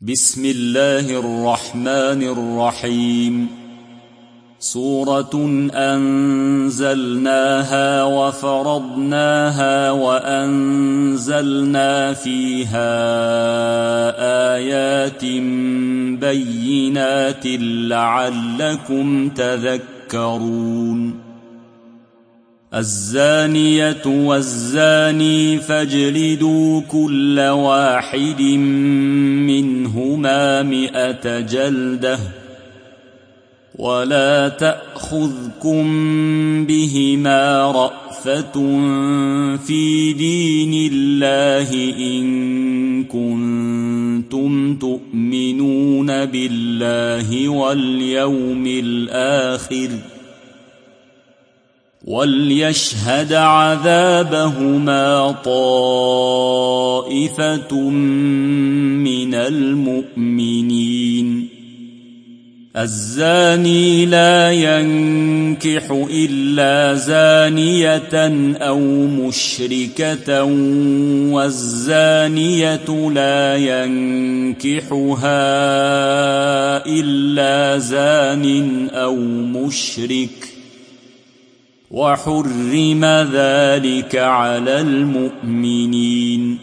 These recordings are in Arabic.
بسم الله الرحمن الرحيم. سورة أنزلناها وفرضناها وأنزلنا فيها آيات بينات لعلكم تذكرون. الزانية والزاني فاجلدوا كل واحد منهما 100 جلدة ولا تأخذكم بهما رأفة في دين الله إن كنتم تؤمنون بالله واليوم الآخر، وليشهد عذابهما طائفة من المؤمنين. الزاني لا ينكح إلا زانية أو مشركة، والزانية لا ينكحها إلا زان أو مشرك، وحرم ذلك على المؤمنين.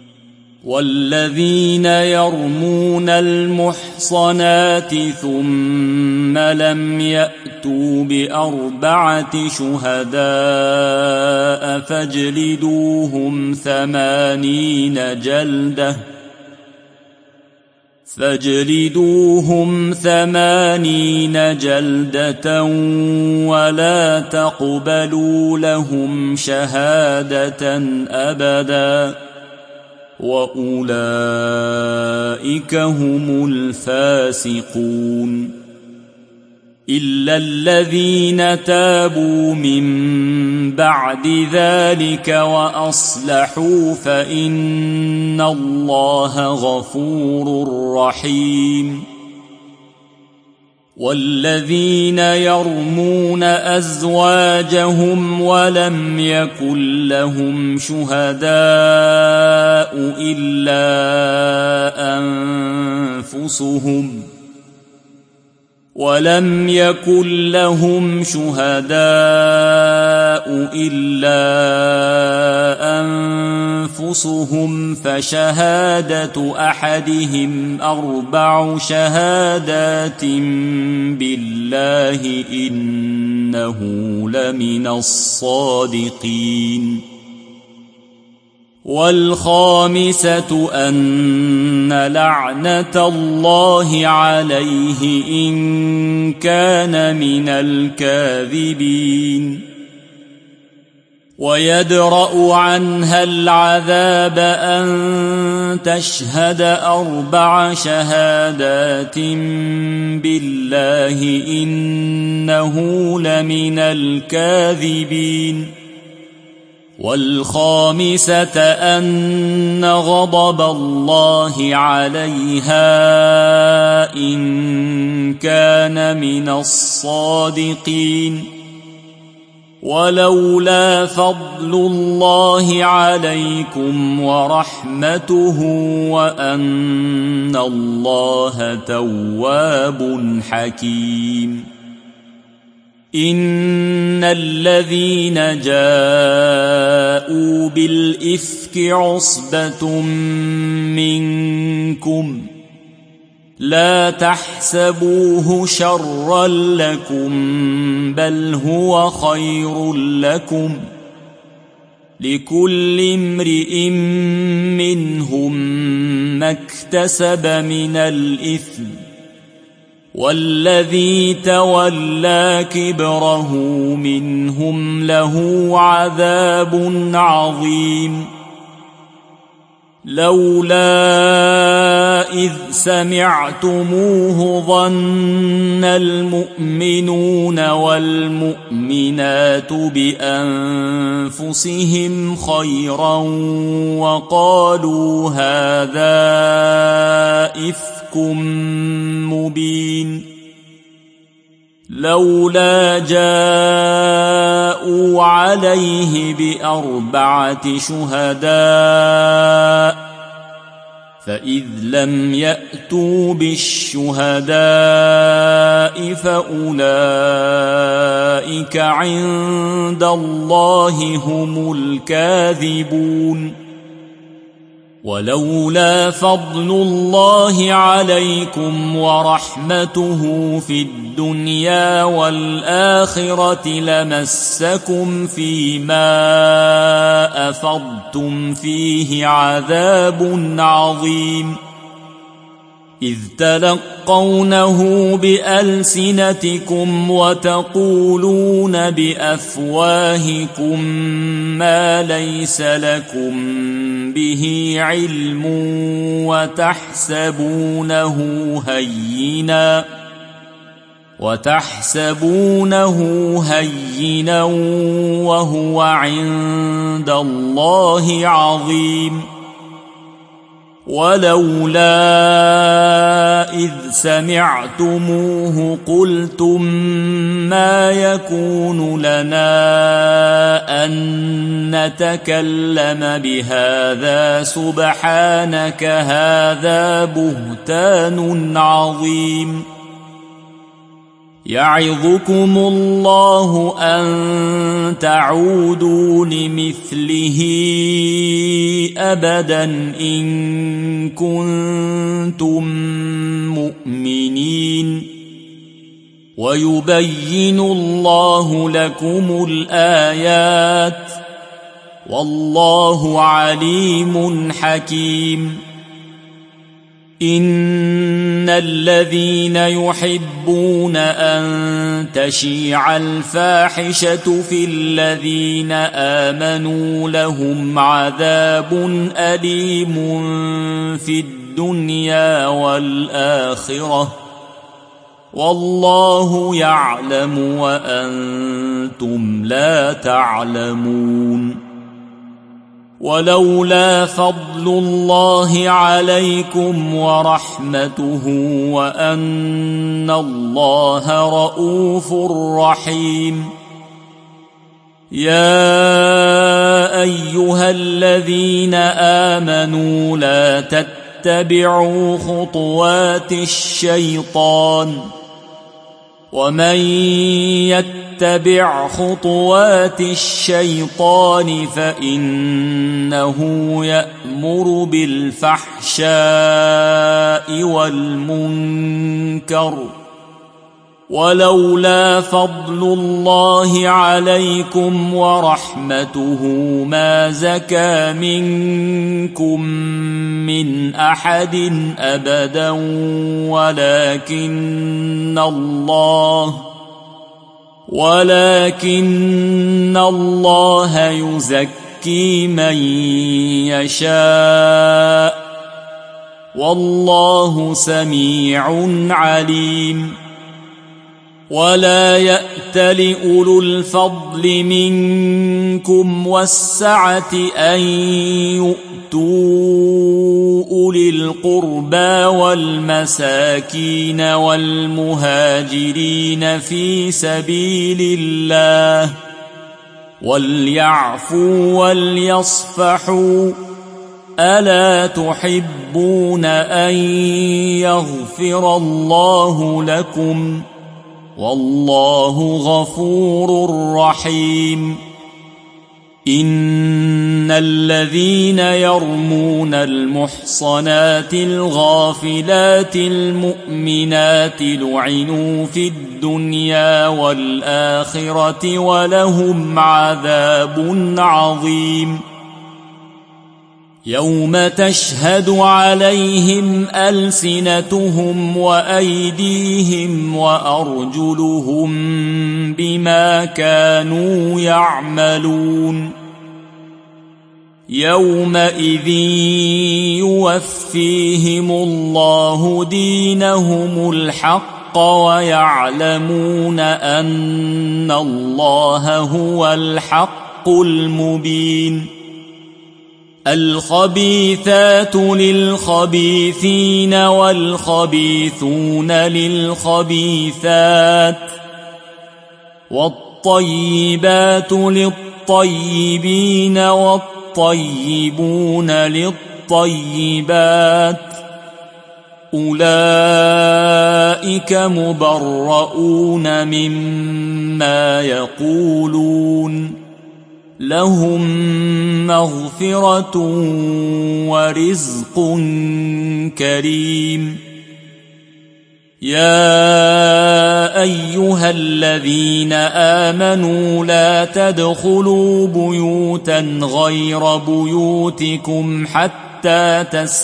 والذين يرمون المحصنات ثم لم يأتوا ب4 شهداء فاجلدوهم 80 جلدة ولا تقبلوا لهم شهادة أبدا، وأولئك هم الفاسقون. إلا الذين تابوا من بعد ذلك وأصلحوا فإن الله غفور رحيم. والذين يرمون أزواجهم ولم يكن لهم شهداء إلا أنفسهم فشهادة أحدهم 4 شهادات بالله إنه لمن الصادقين. والخامسة أن لعنة الله عليه إن كان من الكاذبين. ويدرأ عنها العذاب أن تشهد 4 شهادات بالله إنه لمن الكاذبين. والخامسة أن غضب الله عليها إن كان من الصادقين. ولولا فضل الله عليكم ورحمته وأن الله تواب حكيم. إن الذين جاءوا بالإفك عصبة منكم لا تحسبوه شرا لكم بل هو خير لكم، لكل امرئ منهم ما اكتسب من الإثم، والذي تولى كبره منهم له عذاب عظيم. لولا إذ سمعتموه ظن المؤمنون والمؤمنات بأنفسهم خيرا وقالوا هذا إفك مبين. لولا جاءوا عليه ب4 شهداء فإذ لم يأتوا بالشهداء فأولئك عند الله هم الكاذبون. ولولا فضل الله عليكم ورحمته في الدنيا والآخرة لمسكم فيما أفضتم فيه عذاب عظيم، إذ تلقونه بألسنتكم وتقولون بأفواهكم ما ليس لكم به علم وتحسبونه هينا وهو عند الله عظيم. ولولا إذ سمعتموه قلتم ما يكون لنا أن نتكلم بهذا سبحانك هذا بهتان عظيم. يعظكم الله أن تعودوا لمثله أبدا إن كنتم مؤمنين. ويبين الله لكم الآيات والله عليم حكيم. إن الذين يحبون أن تشيع الفاحشة في الذين آمنوا لهم عذاب أليم في الدنيا والآخرة والله يعلم وأنتم لا تعلمون. ولولا فضل الله عليكم ورحمته وأن الله رؤوف رحيم. يا أيها الذين آمنوا لا تتبعوا خطوات الشيطان ومن يتبع خطوات الشيطان فإنه يأمر بالفحشاء والمنكر. ولولا فضل الله عليكم ورحمته ما زكى منكم من أحد أبدا ولكن الله يزكي من يشاء والله سميع عليم. ولا يأتل أولو الفضل منكم والسعة أن يؤتوا أولي القربى والمساكين والمهاجرين في سبيل الله وليعفوا وليصفحوا ألا تحبون أن يغفر الله لكم والله غفور رحيم. إن الذين يرمون المحصنات الغافلات المؤمنات لعنوا في الدنيا والآخرة ولهم عذاب عظيم. يوم تشهد عليهم ألسنتهم وأيديهم وأرجلهم بما كانوا يعملون. يومئذ يوفيهم الله دينهم الحق ويعلمون أن الله هو الحق المبين. الخبيثات للخبيثين والخبيثون للخبيثات والطيبات للطيبين والطيبون الطيبات أولئك مبرؤون مما يقولون لهم مغفرة ورزق كريم يا أيها الذين آمنوا لا تدخلوا بيوتا غير بيوتكم حتى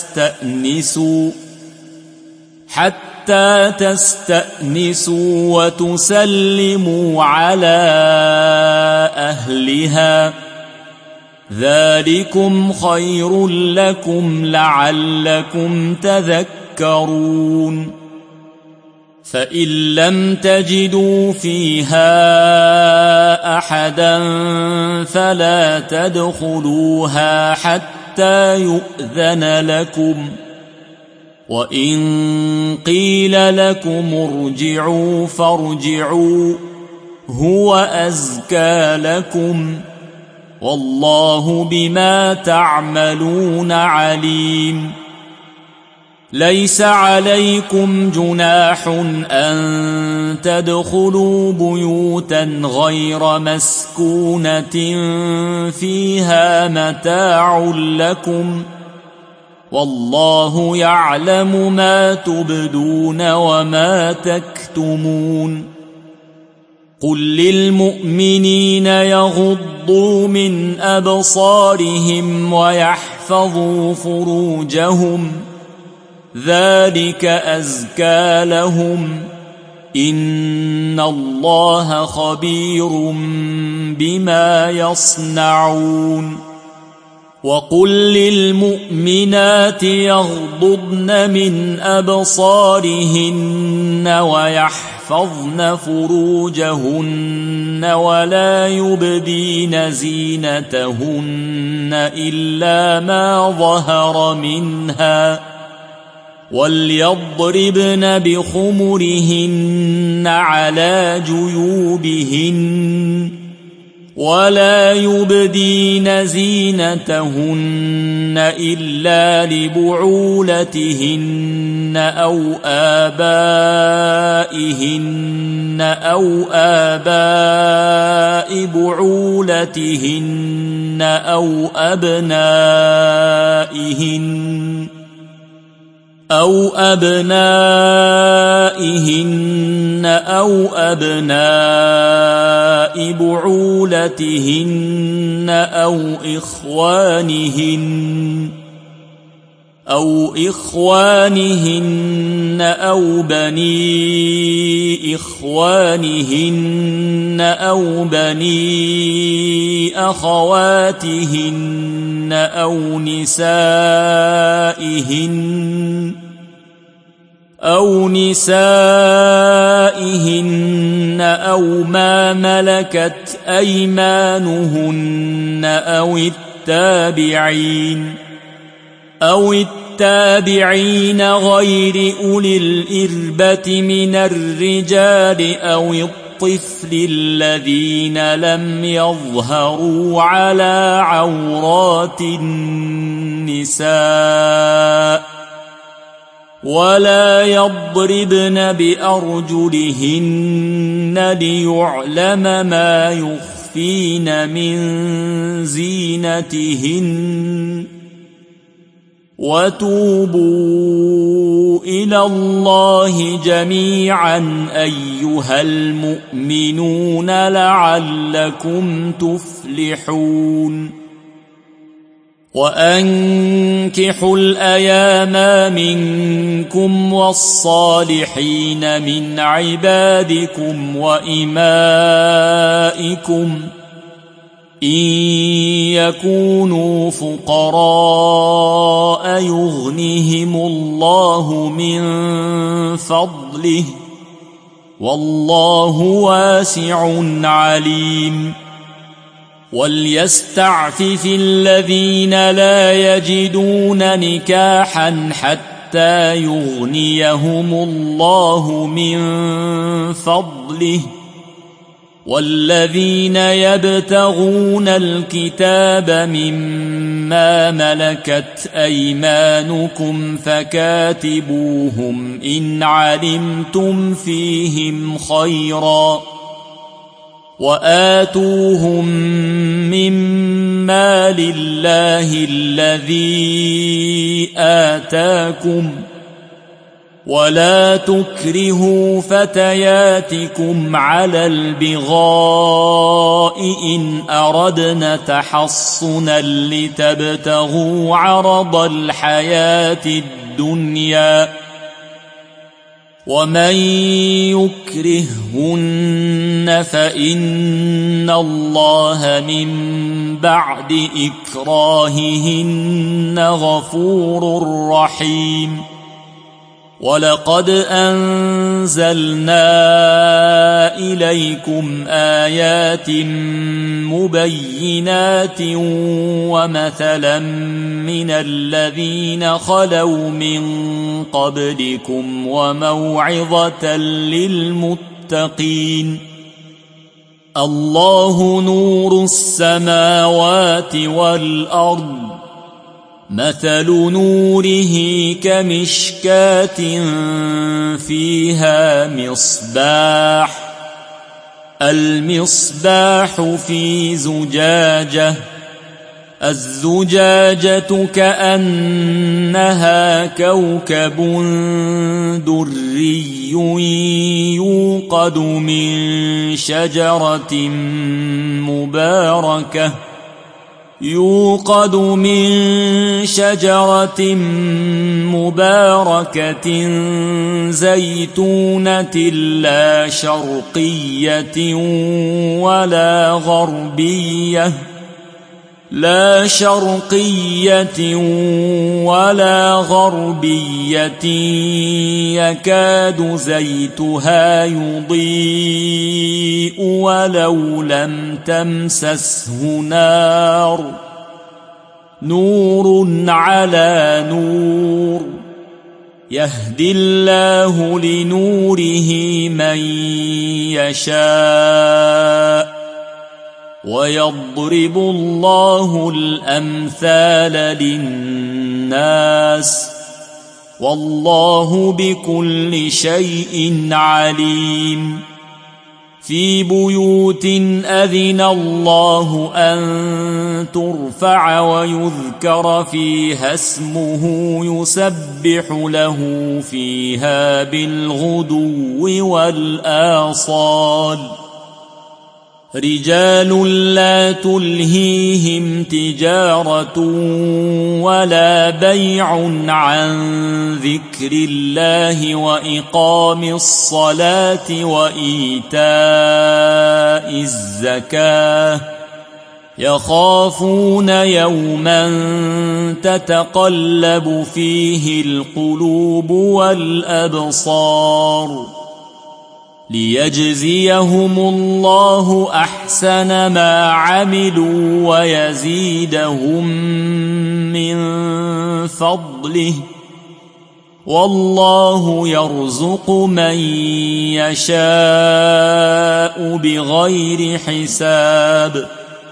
تستأنسوا وتسلموا على أهلها ذلكم خير لكم لعلكم تذكرون فإن لم تجدوا فيها أحدا فلا تدخلوها حتى يؤذن لكم وإن قيل لكم ارجعوا فارجعوا هو أزكى لكم والله بما تعملون عليم ليس عليكم جناح أن تدخلوا بيوتا غير مسكونة فيها متاع لكم والله يعلم ما تبدون وما تكتمون قل للمؤمنين يغضوا من أبصارهم ويحفظوا فروجهم ذلك أزكى لهم إن الله خبير بما يصنعون وقل للمؤمنات يغضضن من أبصارهن ويحفظن فروجهن ولا يبدين زينتهن إلا ما ظهر منها وليضربن بخمرهن على جيوبهن ولا يبدين زينتهن إلا لبعولتهن أو آباء بعولتهن أو أبنائهن أو أبناء بعولتهن أو إخوانهن أو بني إخوانهن أو بني أخواتهن أو نسائهن أو ما ملكت أيمانهن أو التابعين غير أولي الإربة من الرجال أو الطفل الذين لم يظهروا على عورات النساء ولا يضربن بأرجلهن ليعلم ما يخفين من زينتهن وتوبوا إلى الله جميعا أيها المؤمنون لعلكم تفلحون وأنكحوا الأيام منكم والصالحين من عبادكم وإمائكم إن يكونوا فقراء يغنهم الله من فضله والله واسع عليم وليستعفف الذين لا يجدون نكاحا حتى يغنيهم الله من فضله والذين يبتغون الكتاب مما ملكت أيمانكم فكاتبوهم إن علمتم فيهم خيرا وآتوهم مما لله الذي آتاكم ولا تكرهوا فتياتكم على البغاء إن أردنا تحصنا لتبتغوا عرض الحياة الدنيا ومن يكرهن فإن الله من بعد إكراههن غفور رحيم ولقد أنزلنا إليكم آيات مبينات ومثلا من الذين خلوا من قبلكم وموعظة للمتقين الله نور السماوات والأرض مثل نوره كمشكاة فيها مصباح المصباح في زجاجة الزجاجة كأنها كوكب دري يوقد من شجرة مباركة زيتونة لا شرقية ولا غربية يكاد زيتها يضيء ولو لم تمسسه نور على نور يهدي الله لنوره من يشاء ويضرب الله الأمثال للناس والله بكل شيء عليم في بيوت أذن الله أن ترفع ويذكر فيها اسمه يسبح له فيها بالغدو والآصال رجال لا تلهيهم تجارة ولا بيع عن ذكر الله وإقام الصلاة وإيتاء الزكاة يخافون يوما تتقلب فيه القلوب والأبصار ليجزيهم الله أحسن ما عملوا ويزيدهم من فضله والله يرزق من يشاء بغير حساب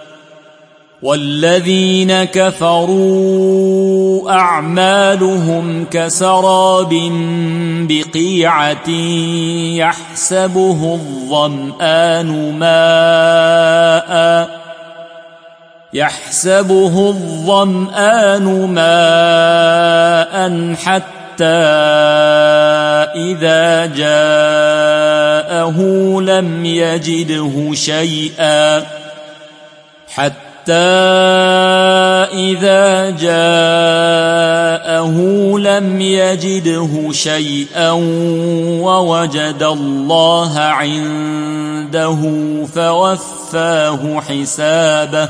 والذين كفروا أعمالهم كسراب بقيعة يحسبه الظمآن ماء حتى إذا جاءه لم يجده شيئا ووجد الله عنده فوفاه حسابه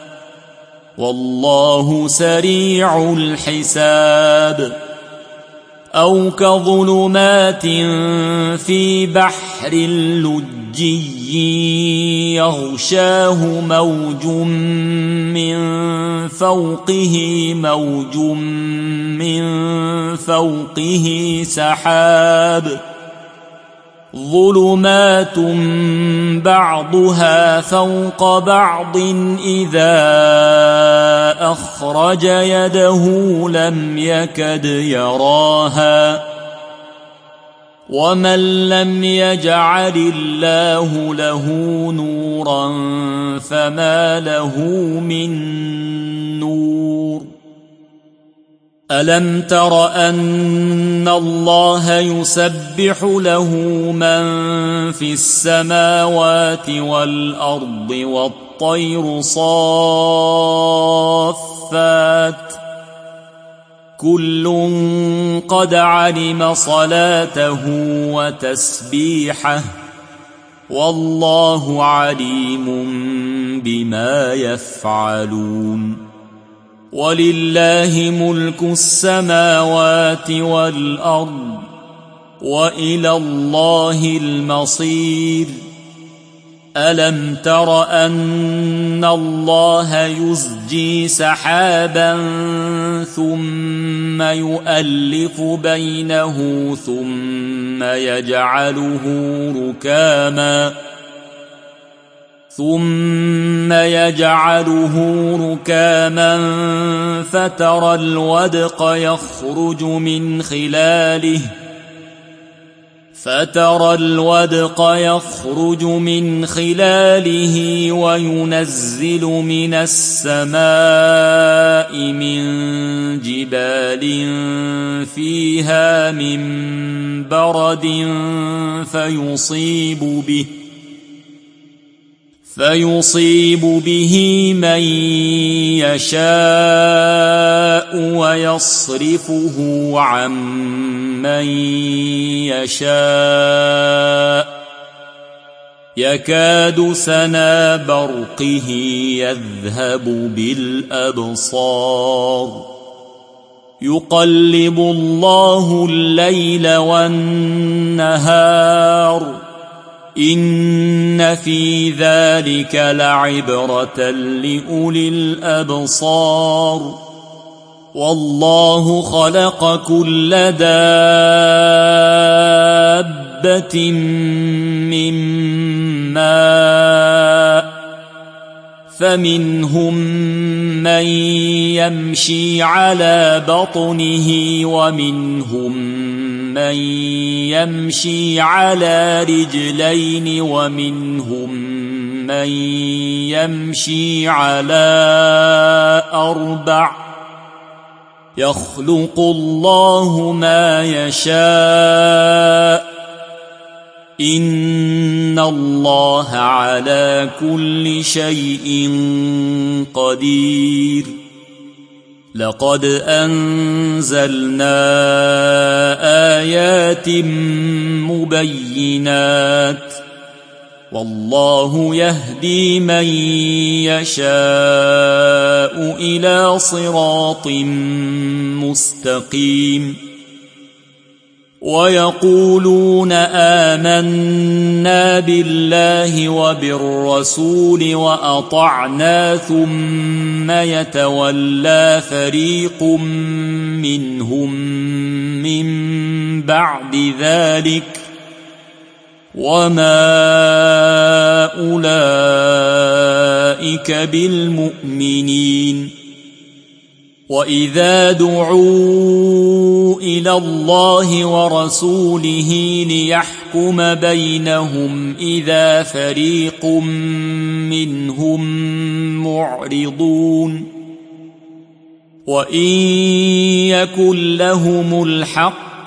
والله سريع الحساب أو كظلمات في بحر لجي يغشاه موج من فوقه سحاب ظلمات بعضها فوق بعض إذا أخرج يده لم يكد يراها ومن لم يجعل الله له نورا فما له من نور ألم تر أن الله يسبح له من في السماوات والأرض والطير صافات كل قد علم صلاته وتسبيحه والله عليم بما يفعلون ولله ملك السماوات والأرض وإلى الله المصير ألم تر أن الله يزجي سحابا ثم يؤلف بينه ثم يجعله ركاما فترى الودق يخرج من خلاله وينزل من السماء من جبال فيها من برد فيصيب به من يشاء ويصرفه عن من يشاء يكاد سنا برقه يذهب بالأبصار يقلب الله الليل والنهار إن في ذلك لعبرة لأولي الأبصار والله خلق كل دابة من ماء فمنهم من يمشي على بطنه ومنهم من يمشي على رجلين ومنهم من يمشي على أربع يخلق الله ما يشاء إن الله على كل شيء قدير لقد أنزلنا آيات مبينات والله يهدي من يشاء إلى صراط مستقيم ويقولون آمنا بالله وبالرسول وأطعنا ثم يتولى فريق منهم من بعد ذلك وما أولئك بالمؤمنين وإذا دعوا إلى الله ورسوله ليحكم بينهم إذا فريق منهم معرضون وإن يكن لهم الحق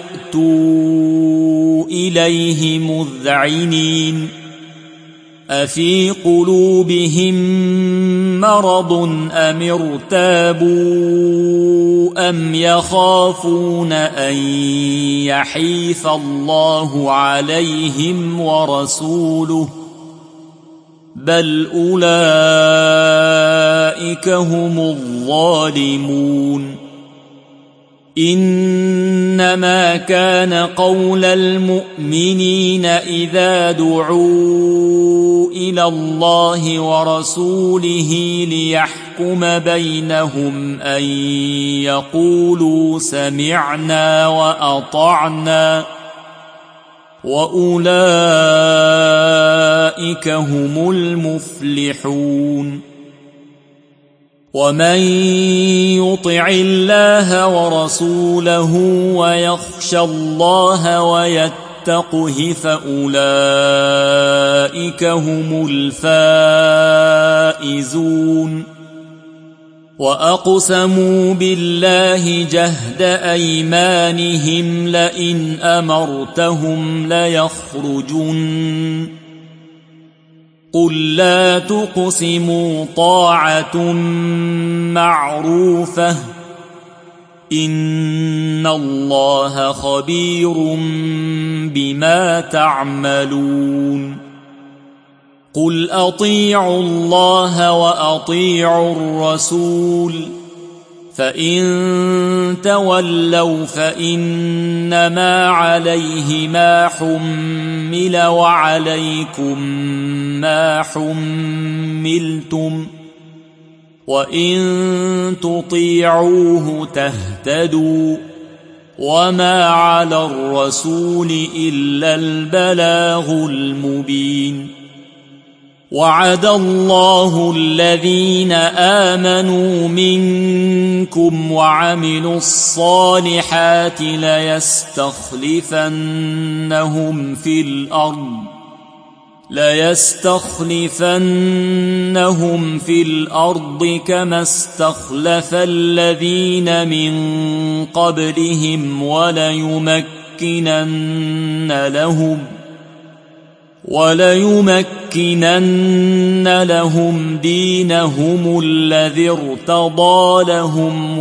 يأتوا إليه مذعنين أفي قلوبهم مرض أم ارتابوا أم يخافون أن يحيف الله عليهم ورسوله بل أولئك هم الظالمون إنما كان قول المؤمنين إذا دعوا إلى الله ورسوله ليحكم بينهم أن يقولوا سمعنا وأطعنا وأولئك هم المفلحون ومن يطع الله ورسوله ويخشى الله ويتقه فأولئك هم الفائزون وأقسموا بالله جهد أيمانهم لئن أمرتهم ليخرجن قل لا تقسموا طاعة معروفة إن الله خبير بما تعملون قل أطيعوا الله وأطيعوا الرسول فإن تولوا فإنما عليه ما حمل وعليكم ما حملتم وإن تطيعوه تهتدوا وما على الرسول إلا البلاغ المبين وعد الله الذين آمنوا منكم وعملوا الصالحات ليستخلفنهم في الأرض كما استخلف الذين من قبلهم وليمكنن لهم دينهم الذي ارتضى لهم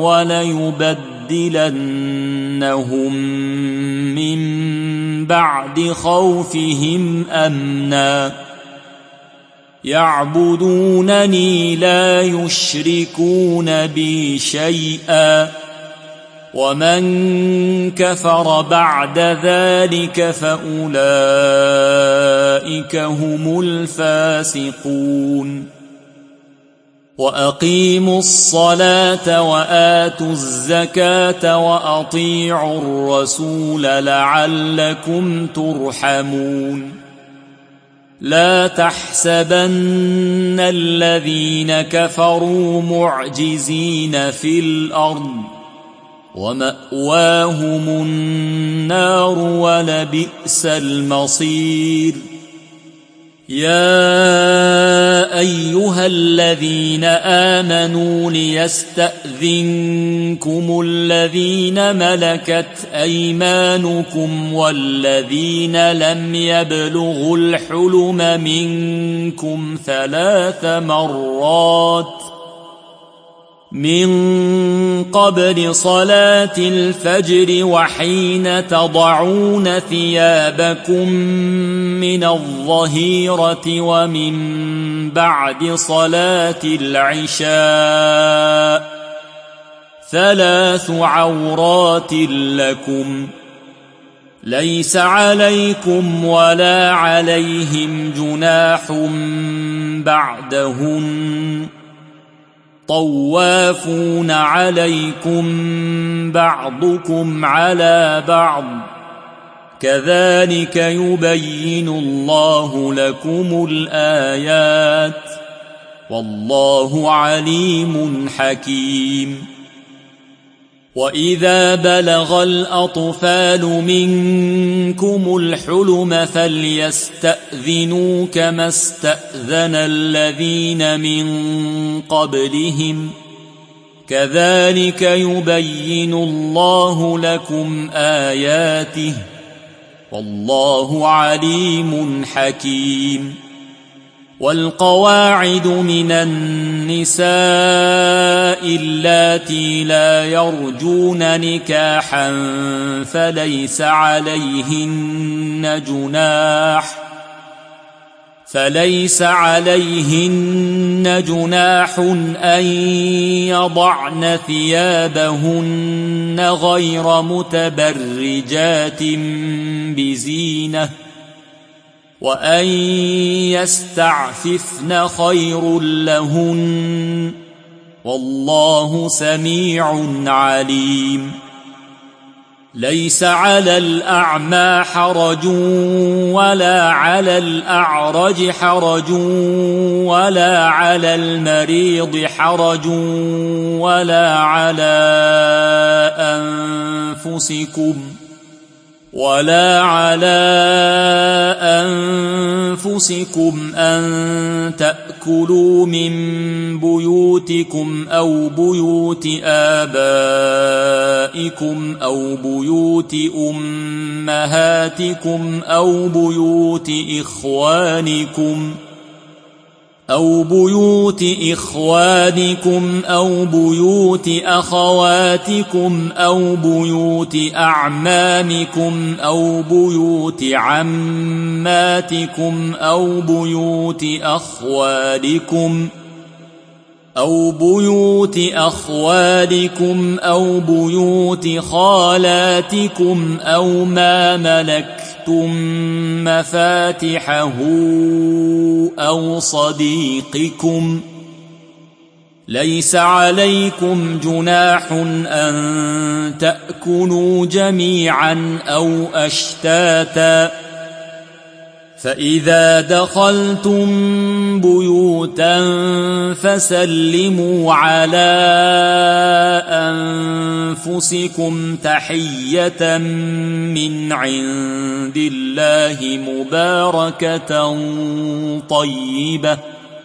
وليبدلنهم من بعد خوفهم أمنا يعبدونني لا يشركون بي شيئا ومن كفر بعد ذلك فأولئك هم الفاسقون وأقيموا الصلاة وآتوا الزكاة وأطيعوا الرسول لعلكم ترحمون لا تحسبن الذين كفروا معجزين في الأرض ومأواهم النار ولبئس المصير يا أيها الذين آمنوا ليستأذنكم الذين ملكت أيمانكم والذين لم يبلغوا الحلم منكم 3 مرات من قبل صلاة الفجر وحين تضعون ثيابكم من الظهيرة ومن بعد صلاة العشاء 3 عورات لكم ليس عليكم ولا عليهم جناح بعدهن طوافون عليكم بعضكم على بعض كذلك يبين الله لكم الآيات والله عليم حكيم وإذا بلغ الأطفال منكم الحلم فليستأذنوا كما استأذن الذين من قبلهم كذلك يبين الله لكم آياته والله عليم حكيم والقواعد من النساء اللاتي لا يرجون نكاحا فليس عليهن جناح أن يضعن ثيابهن غير متبرجات بزينة وأن يستعففن خير لهن والله سميع عليم ليس على الأعمى حرج ولا على الأعرج حرج ولا على المريض حرج ولا على أنفسكم أن تأكلوا من بيوتكم أو بيوت آبائكم أو بيوت أمهاتكم أو بيوت إخوانكم أو بيوت أخواتكم أو بيوت أعمامكم أو بيوت عماتكم أو بيوت أخوالكم أو بيوت خالاتكم أو ما ملكتم مفاتحه أو صديقكم. ليس عليكم جناح أن تأكلوا جميعا أو أشتاتا، فإذا دخلتم بيوتا فسلموا على أنفسكم تحية من عند الله مباركة طيبة،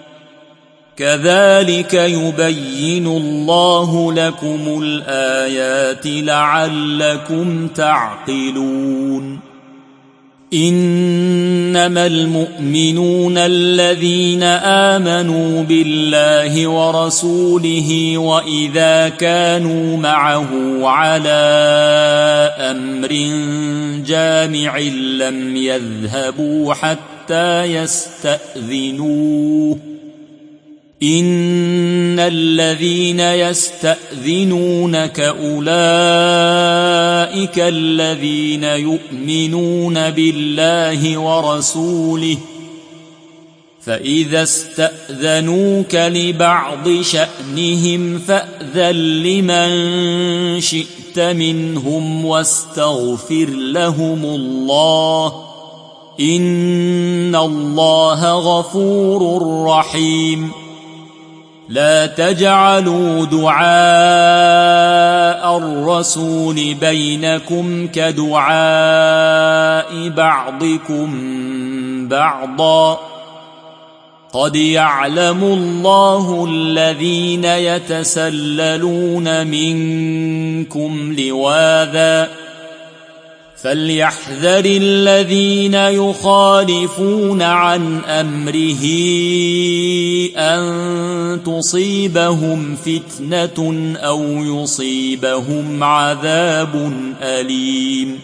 كذلك يبين الله لكم الآيات لعلكم تعقلون. إنما المؤمنون الذين آمنوا بالله ورسوله وإذا كانوا معه على أمر جامع لم يذهبوا حتى يستأذنوه. إن الذين يستأذنونك أولئك الذين يؤمنون بالله ورسوله، فإذا استأذنوك لبعض شأنهم فأذن لمن شئت منهم واستغفر لهم الله، إن الله غفور رحيم. لا تجعلوا دعاء الرسول بينكم كدعاء بعضكم بعضا، قد يعلم الله الذين يتسللون منكم لواذا، فليحذر الذين يخالفون عن أمره أن تصيبهم فتنة أو يصيبهم عذاب أليم.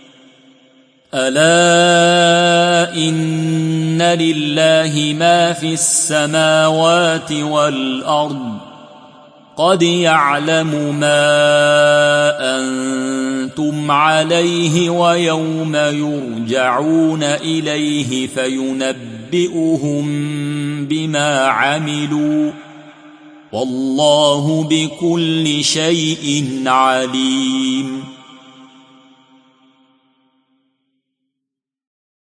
ألا إن لله ما في السماوات والأرض، قد يعلم ما أنتم عليه ويوم يرجعون إليه فينبئهم بما عملوا، والله بكل شيء عليم.